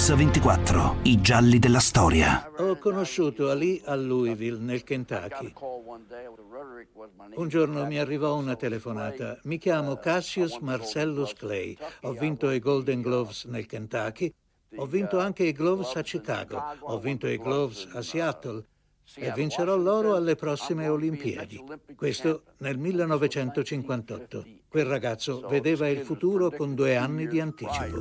Mix24, i gialli della storia. Ho conosciuto Ali a Louisville, nel Kentucky. Un giorno mi arrivò una telefonata. Mi chiamo Cassius Marcellus Clay. Ho vinto i Golden Gloves nel Kentucky. Ho vinto anche i Gloves a Chicago. Ho vinto i Gloves a Seattle. E vincerò l'oro alle prossime Olimpiadi. Questo nel 1958. Quel ragazzo vedeva il futuro con 2 anni di anticipo.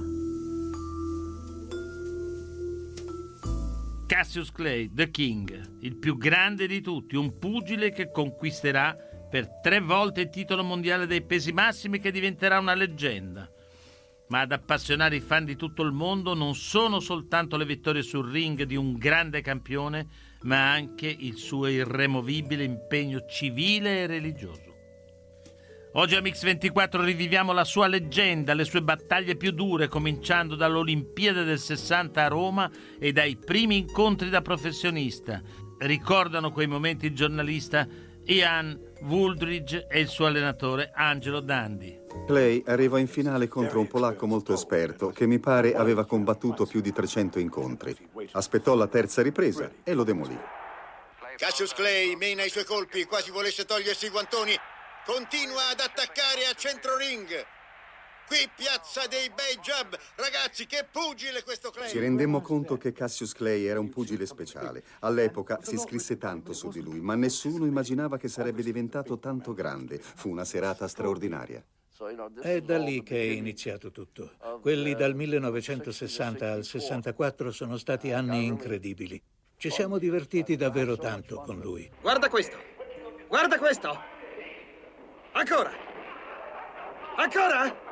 Cassius Clay, The King, il più grande di tutti, un pugile che conquisterà per 3 volte il titolo mondiale dei pesi massimi, che diventerà una leggenda. Ma ad appassionare i fan di tutto il mondo non sono soltanto le vittorie sul ring di un grande campione, ma anche il suo irremovibile impegno civile e religioso. Oggi a Mix24 riviviamo la sua leggenda, le sue battaglie più dure, cominciando dall'Olimpiade del 60 a Roma e dai primi incontri da professionista. Ricordano quei momenti il giornalista Ian Wooldridge e il suo allenatore Angelo Dandi. Clay arrivò in finale contro un polacco molto esperto che mi pare aveva combattuto più di 300 incontri. Aspettò la terza ripresa e lo demolì. Cassius Clay mena i suoi colpi, quasi volesse togliersi i guantoni. Continua ad attaccare a centro ring. Qui piazza dei bei jab. Ragazzi, che pugile questo Clay! Ci rendemmo conto che Cassius Clay era un pugile speciale. All'epoca si scrisse tanto su di lui, ma nessuno immaginava che sarebbe diventato tanto grande. Fu una serata straordinaria. È da lì che è iniziato tutto. Quelli dal 1960 al 64 sono stati anni incredibili. Ci siamo divertiti davvero tanto con lui. Guarda questo! Guarda questo! Ancora! Ancora!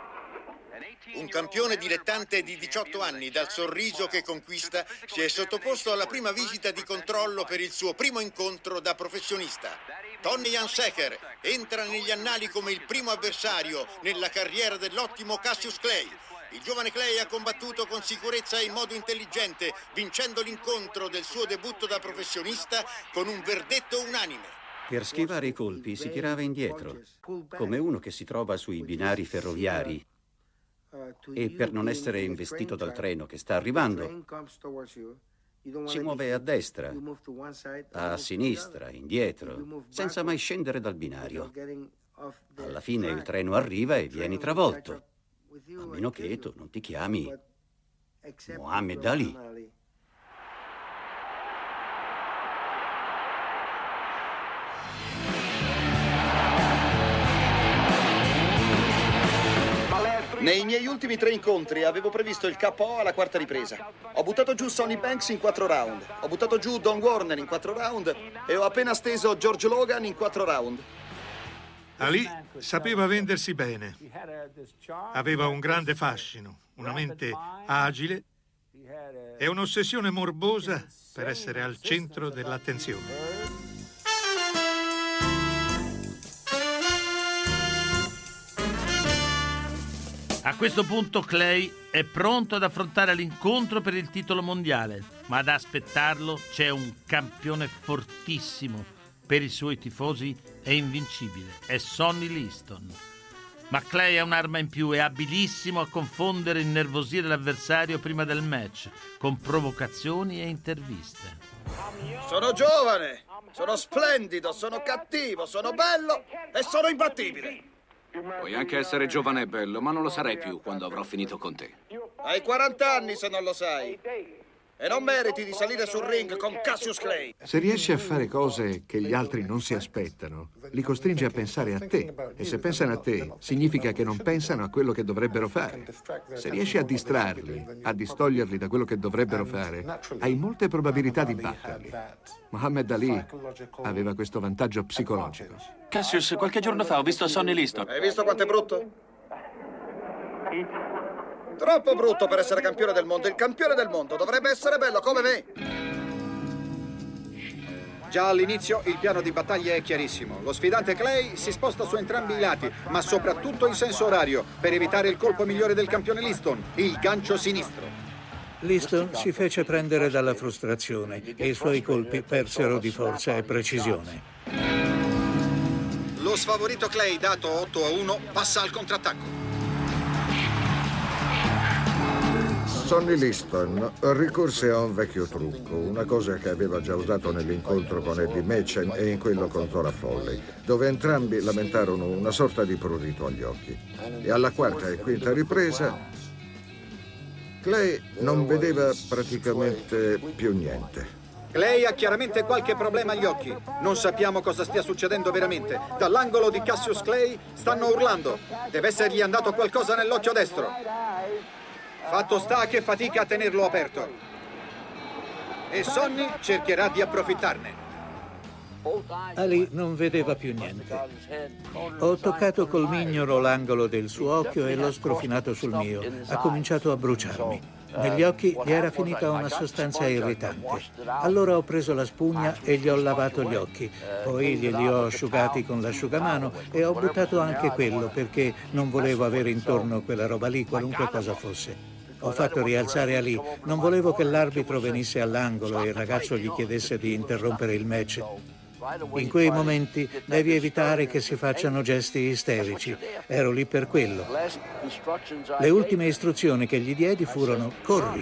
Un campione dilettante di 18 anni, dal sorriso che conquista, si è sottoposto alla prima visita di controllo per il suo primo incontro da professionista. Tony Jansecker entra negli annali come il primo avversario nella carriera dell'ottimo Cassius Clay. Il giovane Clay ha combattuto con sicurezza e in modo intelligente, vincendo l'incontro del suo debutto da professionista con un verdetto unanime. Per schivare i colpi si tirava indietro, come uno che si trova sui binari ferroviari, e per non essere investito dal treno che sta arrivando, si muove a destra, a sinistra, indietro, senza mai scendere dal binario. Alla fine il treno arriva e vieni travolto, a meno che tu non ti chiami Muhammad Ali. Nei miei ultimi 3 incontri avevo previsto il KO alla quarta ripresa. Ho buttato giù Sonny Banks in 4 round. Ho buttato giù Don Warner in 4 round e ho appena steso George Logan in 4 round. Ali sapeva vendersi bene. Aveva un grande fascino, una mente agile e un'ossessione morbosa per essere al centro dell'attenzione. A questo punto Clay è pronto ad affrontare l'incontro per il titolo mondiale, ma ad aspettarlo c'è un campione fortissimo. Per i suoi tifosi è invincibile, è Sonny Liston. Ma Clay ha un'arma in più, è abilissimo a confondere e innervosire l'avversario prima del match, con provocazioni e interviste. Sono giovane, sono splendido, sono cattivo, sono bello e sono imbattibile. Puoi anche essere giovane e bello, ma non lo sarai più quando avrò finito con te. Hai 40 anni se non lo sai. E non meriti di salire sul ring con Cassius Clay. Se riesci a fare cose che gli altri non si aspettano, li costringi a pensare a te. E se pensano a te, significa che non pensano a quello che dovrebbero fare. Se riesci a distrarli, a distoglierli da quello che dovrebbero fare, hai molte probabilità di batterli. Muhammad Ali aveva questo vantaggio psicologico. Cassius, qualche giorno fa ho visto Sonny Liston. Hai visto quanto è brutto? Troppo brutto per essere campione del mondo. Il campione del mondo dovrebbe essere bello come me. Già all'inizio il piano di battaglia è chiarissimo. Lo sfidante Clay si sposta su entrambi i lati, ma soprattutto in senso orario, per evitare il colpo migliore del campione Liston, il gancio sinistro. Liston si fece prendere dalla frustrazione e i suoi colpi persero di forza e precisione. Lo sfavorito Clay, dato 8-1, passa al contrattacco. Sonny Liston ricorse a un vecchio trucco, una cosa che aveva già usato nell'incontro con Eddie Machen e in quello con Tora Foley, dove entrambi lamentarono una sorta di prurito agli occhi. E alla quarta e quinta ripresa, Clay non vedeva praticamente più niente. Clay ha chiaramente qualche problema agli occhi. Non sappiamo cosa stia succedendo veramente. Dall'angolo di Cassius Clay stanno urlando. Deve essergli andato qualcosa nell'occhio destro. Fatto sta che fatica a tenerlo aperto. E Sonny cercherà di approfittarne. Ali non vedeva più niente. Ho toccato col mignolo l'angolo del suo occhio e l'ho strofinato sul mio. Ha cominciato a bruciarmi. Negli occhi gli era finita una sostanza irritante. Allora ho preso la spugna e gli ho lavato gli occhi. Poi glieli ho asciugati con l'asciugamano e ho buttato anche quello perché non volevo avere intorno quella roba lì, qualunque cosa fosse. Ho fatto rialzare Ali. Non volevo che l'arbitro venisse all'angolo e il ragazzo gli chiedesse di interrompere il match. In quei momenti devi evitare che si facciano gesti isterici. Ero lì per quello. Le ultime istruzioni che gli diedi furono: corri.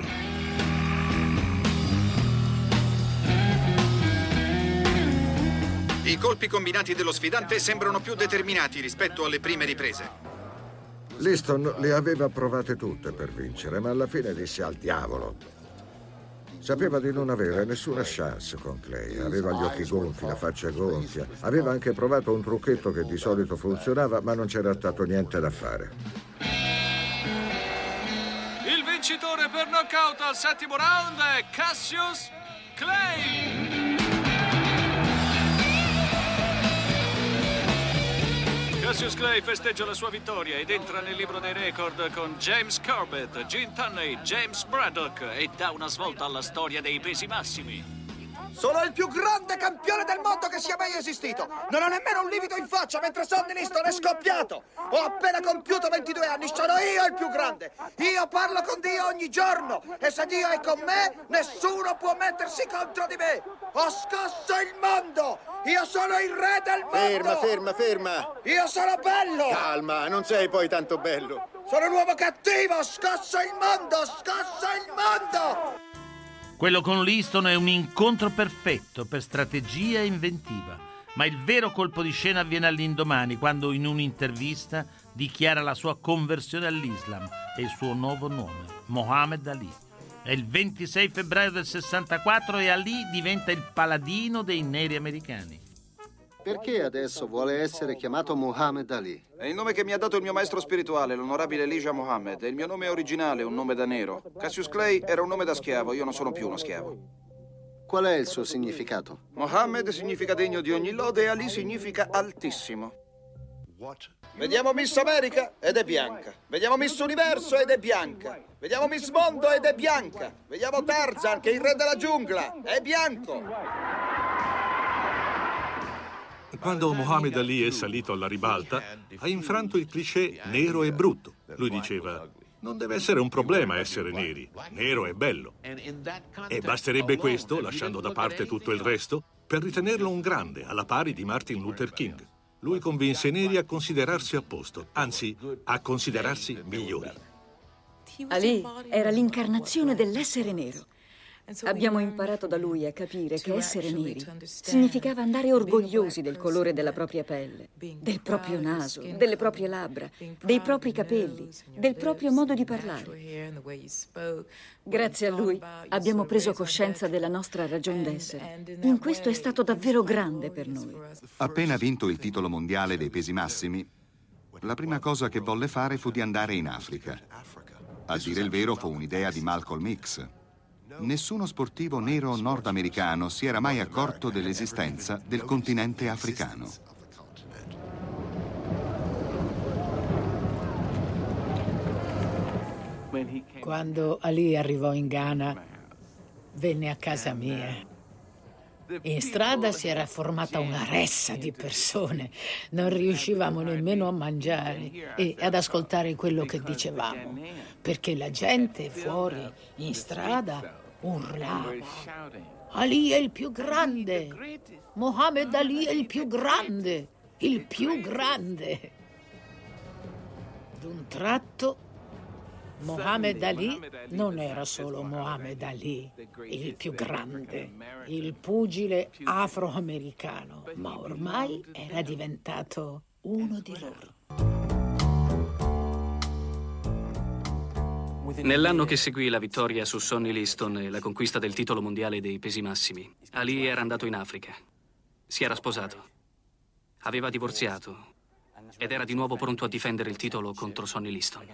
I colpi combinati dello sfidante sembrano più determinati rispetto alle prime riprese. Liston le aveva provate tutte per vincere, ma alla fine disse al diavolo. Sapeva di non avere nessuna chance con Clay. Aveva gli occhi gonfi, la faccia gonfia. Aveva anche provato un trucchetto che di solito funzionava, ma non c'era stato niente da fare. Il vincitore per knockout al 7° round è Cassius Clay. Cassius Clay festeggia la sua vittoria ed entra nel libro dei record con James Corbett, Gene Tunney, James Braddock e dà una svolta alla storia dei pesi massimi. Sono il più grande campione del mondo che sia mai esistito. Non ho nemmeno un livido in faccia mentre Sonny Liston è scoppiato. Ho appena compiuto 22 anni, sono io il più grande. Io parlo con Dio ogni giorno e se Dio è con me, nessuno può mettersi contro di me. Ho scosso il mondo. Io sono il re del mondo. Ferma. Io sono bello. Calma, non sei poi tanto bello. Sono un uomo cattivo, ho scosso il mondo. Quello con Liston è un incontro perfetto per strategia e inventiva, ma il vero colpo di scena avviene all'indomani, quando in un'intervista dichiara la sua conversione all'Islam e il suo nuovo nome, Muhammad Ali. È il 26 febbraio del 64 e Ali diventa il paladino dei neri americani. Perché adesso vuole essere chiamato Muhammad Ali? È il nome che mi ha dato il mio maestro spirituale, l'onorabile Elijah Muhammad. E il mio nome originale è un nome da nero. Cassius Clay era un nome da schiavo, io non sono più uno schiavo. Qual è il suo significato? Muhammad significa degno di ogni lode e Ali significa altissimo. Vediamo Miss America ed è bianca. Vediamo Miss Universo ed è bianca. Vediamo Miss Mondo ed è bianca. Vediamo Tarzan, che è il re della giungla, è bianco. Quando Muhammad Ali è salito alla ribalta, ha infranto il cliché nero e brutto. Lui diceva: non deve essere un problema essere neri, nero è bello. E basterebbe questo, lasciando da parte tutto il resto, per ritenerlo un grande, alla pari di Martin Luther King. Lui convinse i neri a considerarsi a posto, anzi, a considerarsi migliori. Ali era l'incarnazione dell'essere nero. Abbiamo imparato da lui a capire che essere neri significava andare orgogliosi del colore della propria pelle, del proprio naso, delle proprie labbra, dei propri capelli, del proprio modo di parlare. Grazie a lui abbiamo preso coscienza della nostra ragion d'essere. In questo è stato davvero grande per noi. Appena vinto il titolo mondiale dei pesi massimi, la prima cosa che volle fare fu di andare in Africa. A dire il vero fu un'idea di Malcolm X. Nessuno sportivo nero nordamericano si era mai accorto dell'esistenza del continente africano. Quando Ali arrivò in Ghana, venne a casa mia. In strada si era formata una ressa di persone. Non riuscivamo nemmeno a mangiare e ad ascoltare quello che dicevamo, perché la gente fuori, in strada, urlava: Ali è il più grande! Muhammad Ali è il più grande! Il più grande! D'un tratto Muhammad Ali non era solo Muhammad Ali, il più grande, il pugile afroamericano, ma ormai era diventato uno di loro. Nell'anno che seguì la vittoria su Sonny Liston e la conquista del titolo mondiale dei pesi massimi, Ali era andato in Africa. Si era sposato, aveva divorziato ed era di nuovo pronto a difendere il titolo contro Sonny Liston.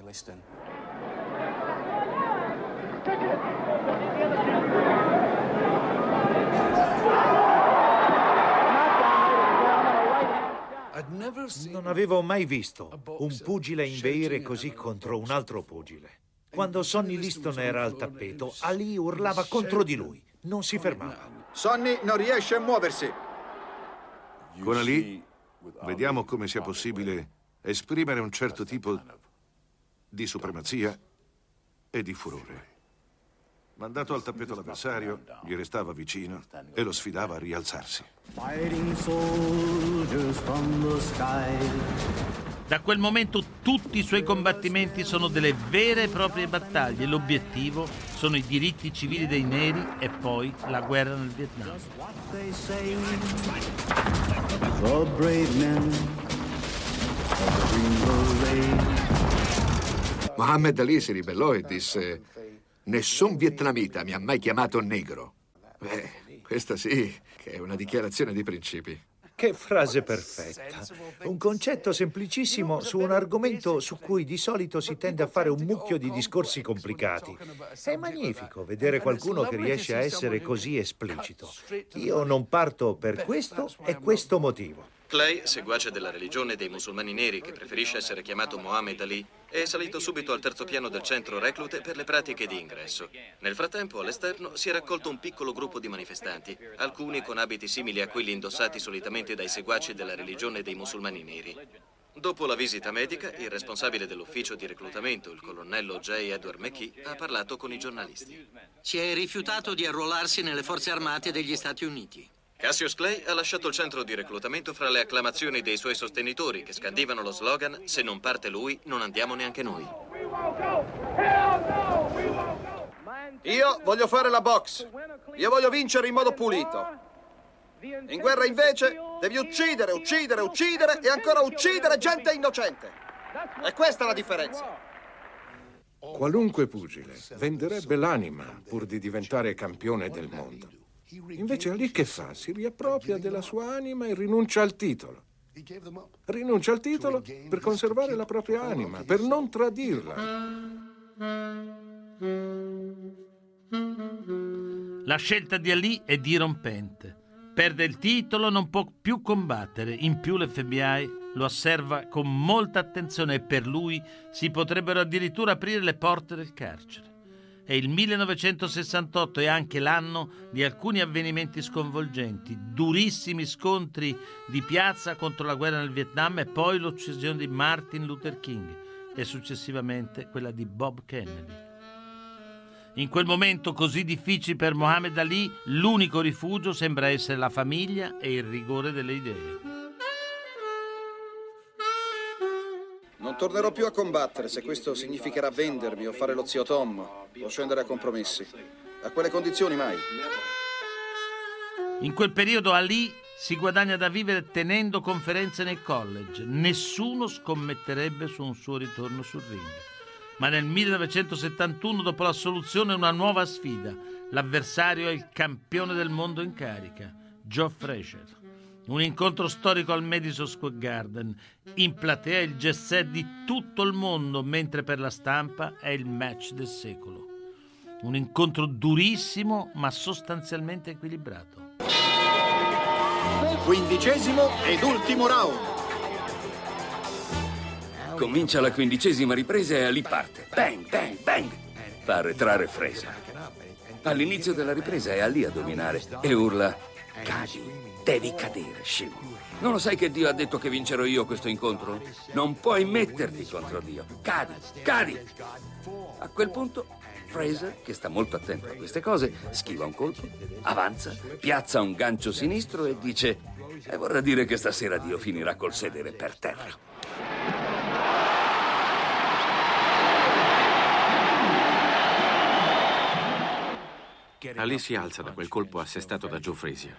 Non avevo mai visto un pugile inveire così contro un altro pugile. Quando Sonny Liston era al tappeto, Ali urlava contro di lui. Non si fermava. Sonny non riesce a muoversi. Con Ali vediamo come sia possibile esprimere un certo tipo di supremazia e di furore. Mandato al tappeto l'avversario, gli restava vicino e lo sfidava a rialzarsi. Da quel momento tutti i suoi combattimenti sono delle vere e proprie battaglie. L'obiettivo sono i diritti civili dei neri e poi la guerra nel Vietnam. Muhammad Ali si ribellò e disse: nessun vietnamita mi ha mai chiamato negro. Questa sì, che è una dichiarazione di principi. Che frase perfetta. Un concetto semplicissimo su un argomento su cui di solito si tende a fare un mucchio di discorsi complicati. È magnifico vedere qualcuno che riesce a essere così esplicito. Io non parto per questo e questo motivo. Clay, seguace della religione dei musulmani neri che preferisce essere chiamato Muhammad Ali, è salito subito al terzo piano del centro reclute per le pratiche di ingresso. Nel frattempo, all'esterno, si è raccolto un piccolo gruppo di manifestanti, alcuni con abiti simili a quelli indossati solitamente dai seguaci della religione dei musulmani neri. Dopo la visita medica, il responsabile dell'ufficio di reclutamento, il colonnello J. Edward McKee, ha parlato con i giornalisti. Si è rifiutato di arruolarsi nelle forze armate degli Stati Uniti. Cassius Clay ha lasciato il centro di reclutamento fra le acclamazioni dei suoi sostenitori che scandivano lo slogan «Se non parte lui, non andiamo neanche noi». Io voglio fare la box. Io voglio vincere in modo pulito. In guerra, invece, devi uccidere, uccidere, uccidere e ancora uccidere gente innocente. E questa è la differenza. Qualunque pugile venderebbe l'anima pur di diventare campione del mondo. Invece Ali che fa? Si riappropria della sua anima e rinuncia al titolo. Rinuncia al titolo per conservare la propria anima, per non tradirla. La scelta di Ali è dirompente. Perde il titolo, non può più combattere. In più l'FBI lo osserva con molta attenzione e per lui si potrebbero addirittura aprire le porte del carcere. E il 1968 è anche l'anno di alcuni avvenimenti sconvolgenti, durissimi scontri di piazza contro la guerra nel Vietnam e poi l'uccisione di Martin Luther King e successivamente quella di Bob Kennedy. In quel momento così difficile per Muhammad Ali, l'unico rifugio sembra essere la famiglia e il rigore delle idee. Non tornerò più a combattere se questo significherà vendermi o fare lo zio Tom o scendere a compromessi. A quelle condizioni mai. In quel periodo Ali si guadagna da vivere tenendo conferenze nei college. Nessuno scommetterebbe su un suo ritorno sul ring. Ma nel 1971, dopo l'assoluzione, una nuova sfida. L'avversario è il campione del mondo in carica, Joe Frazier. Un incontro storico al Madison Square Garden. In platea il jet set di tutto il mondo, mentre per la stampa è il match del secolo. Un incontro durissimo, ma sostanzialmente equilibrato. 15° ed ultimo round. Comincia la 15ª ripresa e Ali parte. Bang, bang, bang. Fa arretrare Frazier. All'inizio della ripresa è Ali a dominare e urla: cadi. Devi cadere, scemo. Non lo sai che Dio ha detto che vincerò io questo incontro? Non puoi metterti contro Dio. Cadi, cadi. A quel punto, Frazier, che sta molto attento a queste cose, schiva un colpo, avanza, piazza un gancio sinistro e dice: vorrà dire che stasera Dio finirà col sedere per terra. Ali si alza da quel colpo assestato da Joe Frazier.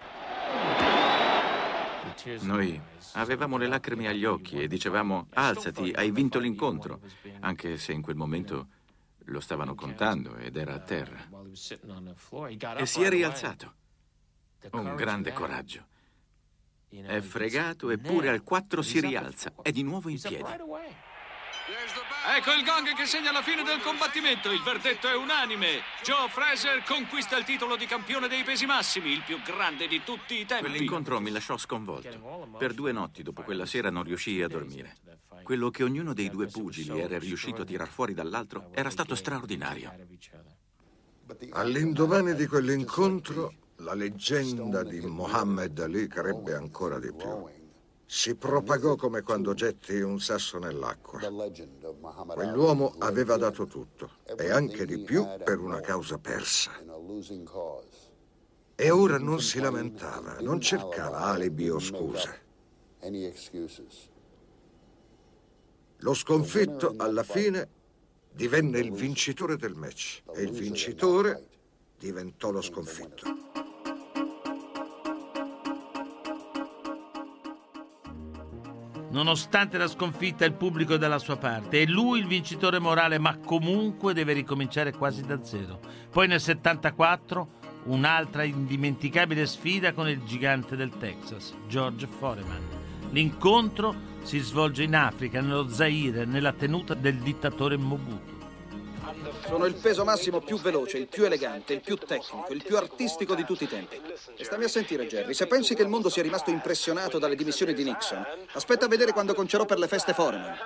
Noi avevamo le lacrime agli occhi e dicevamo: alzati, hai vinto l'incontro, anche se in quel momento lo stavano contando ed era a terra. E si è rialzato. Un grande coraggio. È fregato, eppure al 4 si rialza. È di nuovo in piedi. Ecco il gong che segna la fine del combattimento. Il verdetto è unanime. Joe Frazier conquista il titolo di campione dei pesi massimi, il più grande di tutti i tempi. Quell'incontro mi lasciò sconvolto. Per 2 notti dopo quella sera non riuscii a dormire. Quello che ognuno dei 2 pugili era riuscito a tirar fuori dall'altro era stato straordinario. All'indomani di quell'incontro, la leggenda di Muhammad Ali crebbe ancora di più. Si propagò come quando getti un sasso nell'acqua. Quell'uomo aveva dato tutto, e anche di più per una causa persa. E ora non si lamentava, non cercava alibi o scuse. Lo sconfitto, alla fine, divenne il vincitore del match, e il vincitore diventò lo sconfitto. Nonostante la sconfitta, il pubblico è dalla sua parte. È lui il vincitore morale, ma comunque deve ricominciare quasi da zero. Poi nel 74, un'altra indimenticabile sfida con il gigante del Texas, George Foreman. L'incontro si svolge in Africa, nello Zaire, nella tenuta del dittatore Mobutu. Sono il peso massimo più veloce, il più elegante, il più tecnico, il più artistico di tutti i tempi. E stammi a sentire, Jerry, se pensi che il mondo sia rimasto impressionato dalle dimissioni di Nixon, aspetta a vedere quando concerò per le feste Foreman.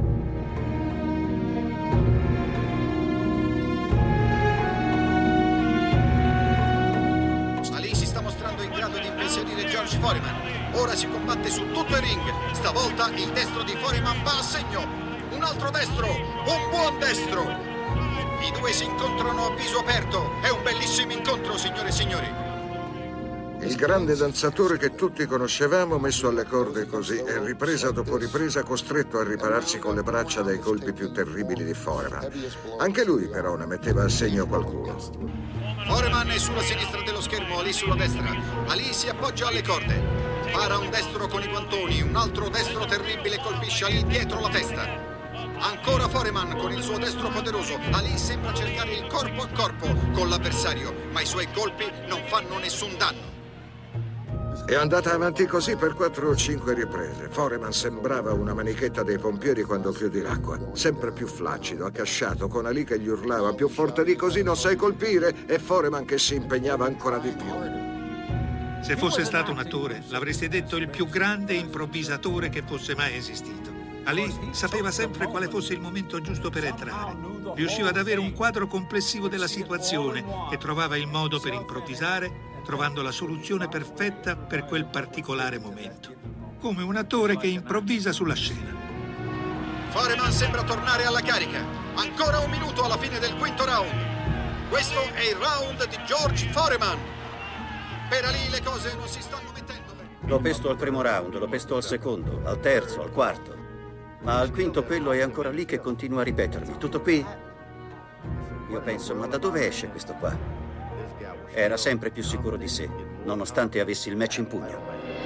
Ali si sta mostrando in grado di impensierire George Foreman. Ora si combatte su tutto il ring. Stavolta il destro di Foreman va a segno. Un altro destro, un buon destro. I 2 si incontrano a viso aperto. È un bellissimo incontro, signore e signori. Il grande danzatore che tutti conoscevamo, messo alle corde così e ripresa dopo ripresa, costretto a ripararsi con le braccia dai colpi più terribili di Foreman. Anche lui però ne metteva a segno qualcuno. Foreman è sulla sinistra dello schermo, Ali sulla destra. Ali si appoggia alle corde. Para un destro con i guantoni, un altro destro terribile colpisce Ali dietro la testa. Ancora Foreman con il suo destro poderoso. Ali sembra cercare il corpo a corpo con l'avversario, ma i suoi colpi non fanno nessun danno. È andata avanti così per 4 o 5 riprese. Foreman sembrava una manichetta dei pompieri quando chiudi l'acqua. Sempre più flaccido, accasciato, con Ali che gli urlava: più forte di così non sai colpire, e Foreman che si impegnava ancora di più. Se fosse stato un attore, l'avreste detto il più grande improvvisatore che fosse mai esistito. Ali sapeva sempre quale fosse il momento giusto per entrare. Riusciva ad avere un quadro complessivo della situazione e trovava il modo per improvvisare, trovando la soluzione perfetta per quel particolare momento. Come un attore che improvvisa sulla scena. Foreman sembra tornare alla carica. Ancora 1 minuto alla fine del 5º round. Questo è il round di George Foreman. Per Ali le cose non si stanno mettendo. L'ho pesto al primo round, l'ho pesto al secondo, al terzo, al quarto. Ma al quinto quello è ancora lì che continua a ripetermi. Tutto qui? Io penso, ma da dove esce questo qua? Era sempre più sicuro di sé, nonostante avessi il match in pugno.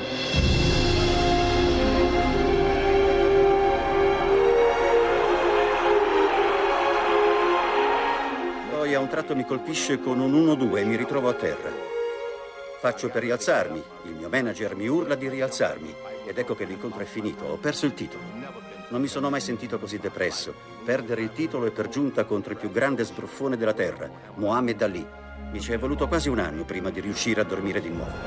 Poi a un tratto mi colpisce con un 1-2 e mi ritrovo a terra. Faccio per rialzarmi, il mio manager mi urla di rialzarmi ed ecco che l'incontro è finito, ho perso il titolo. Non mi sono mai sentito così depresso. Perdere il titolo e per giunta contro il più grande sbruffone della terra, Muhammad Ali. Mi ci è voluto quasi 1 anno prima di riuscire a dormire di nuovo.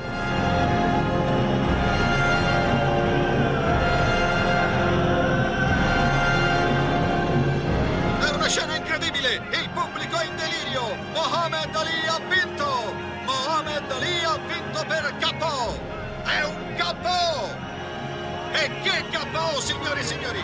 È una scena incredibile! Il pubblico è in delirio! Muhammad Ali ha vinto! Muhammad Ali ha vinto per KO! È un KO! E che KO, signore e signori!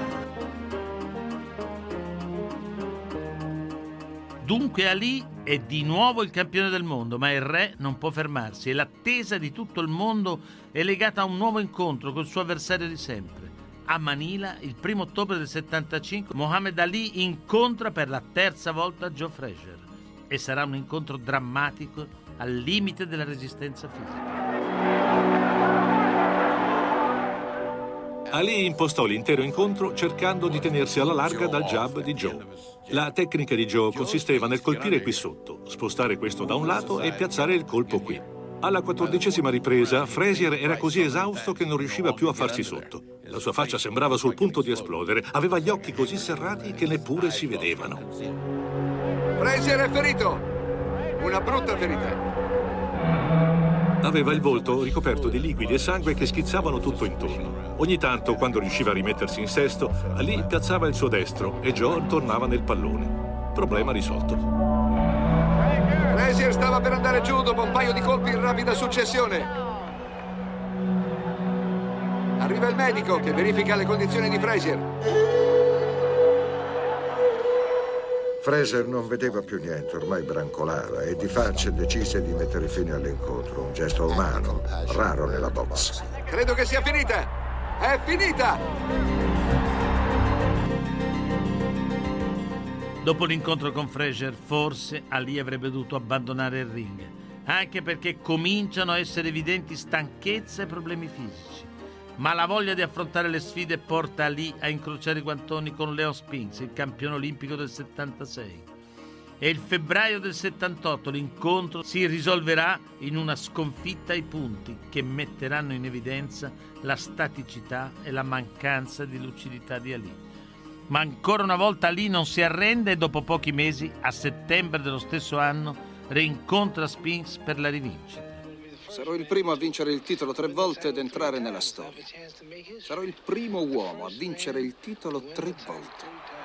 Dunque Ali è di nuovo il campione del mondo, ma il re non può fermarsi e l'attesa di tutto il mondo è legata a un nuovo incontro col suo avversario di sempre. A Manila, il 1° ottobre del 75, Muhammad Ali incontra per la 3ª volta Joe Frazier. e sarà un incontro drammatico al limite della resistenza fisica. Ali impostò l'intero incontro cercando di tenersi alla larga dal jab di Joe. La tecnica di Joe consisteva nel colpire qui sotto, spostare questo da un lato e piazzare il colpo qui. Alla 14ª ripresa, Frazier era così esausto che non riusciva più a farsi sotto. La sua faccia sembrava sul punto di esplodere. Aveva gli occhi così serrati che neppure si vedevano. Frazier è ferito! Una brutta ferita. Aveva il volto ricoperto di liquidi e sangue che schizzavano tutto intorno. Ogni tanto, quando riusciva a rimettersi in sesto, Ali piazzava il suo destro e Joe tornava nel pallone. Problema risolto. Frazier stava per andare giù dopo un paio di colpi in rapida successione. Arriva il medico che verifica le condizioni di Frazier. Frazier non vedeva più niente, ormai brancolava e di faccia decise di mettere fine all'incontro. Un gesto umano, raro nella box. Credo che sia finita! È finita! Dopo l'incontro con Frazier, forse Ali avrebbe dovuto abbandonare il ring, anche perché cominciano a essere evidenti stanchezza e problemi fisici. Ma la voglia di affrontare le sfide porta Ali a incrociare i guantoni con Leon Spinks, il campione olimpico del 76. E il febbraio del 78 l'incontro si risolverà in una sconfitta ai punti che metteranno in evidenza la staticità e la mancanza di lucidità di Ali. Ma ancora una volta Ali non si arrende e dopo pochi mesi, a settembre dello stesso anno, rincontra Spinks per la rivincita. Sarò il primo a vincere il titolo 3 volte ed entrare nella storia. Sarò il primo uomo a vincere il titolo 3 volte.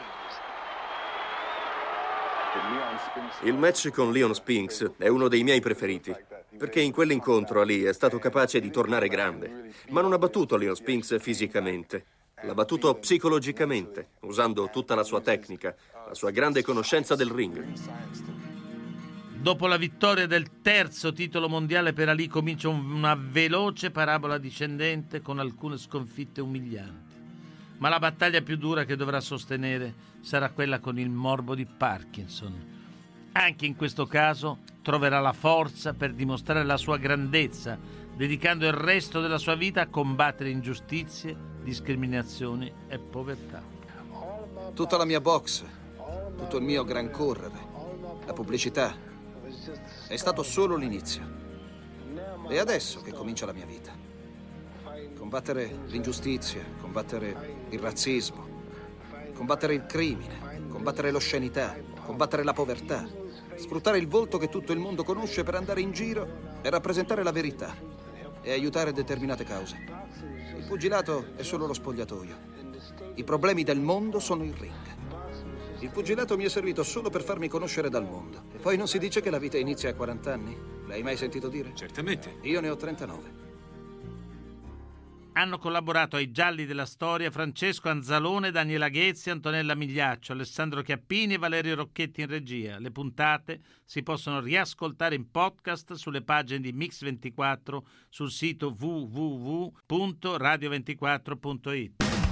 Il match con Leon Spinks è uno dei miei preferiti, perché in quell'incontro Ali è stato capace di tornare grande, ma non ha battuto Leon Spinks fisicamente. L'ha battuto psicologicamente, usando tutta la sua tecnica, la sua grande conoscenza del ring. Dopo la vittoria del terzo titolo mondiale per Ali comincia una veloce parabola discendente con alcune sconfitte umilianti. Ma la battaglia più dura che dovrà sostenere sarà quella con il morbo di Parkinson. Anche in questo caso troverà la forza per dimostrare la sua grandezza, dedicando il resto della sua vita a combattere ingiustizie, discriminazioni e povertà. Tutta la mia box, tutto il mio gran correre, la pubblicità, è stato solo l'inizio. E adesso che comincia la mia vita. Combattere l'ingiustizia, combattere il razzismo, combattere il crimine, combattere l'oscenità, combattere la povertà, sfruttare il volto che tutto il mondo conosce per andare in giro e rappresentare la verità e aiutare determinate cause. Il pugilato è solo lo spogliatoio. I problemi del mondo sono il ring. Il pugilato mi è servito solo per farmi conoscere dal mondo. E poi non si dice che la vita inizia a 40 anni? L'hai mai sentito dire? Certamente. Io ne ho 39. Hanno collaborato ai Gialli della Storia Francesco Anzalone, Daniela Ghezzi, Antonella Migliaccio, Alessandro Chiappini e Valerio Rocchetti in regia. Le puntate si possono riascoltare in podcast sulle pagine di Mix24 sul sito www.radio24.it.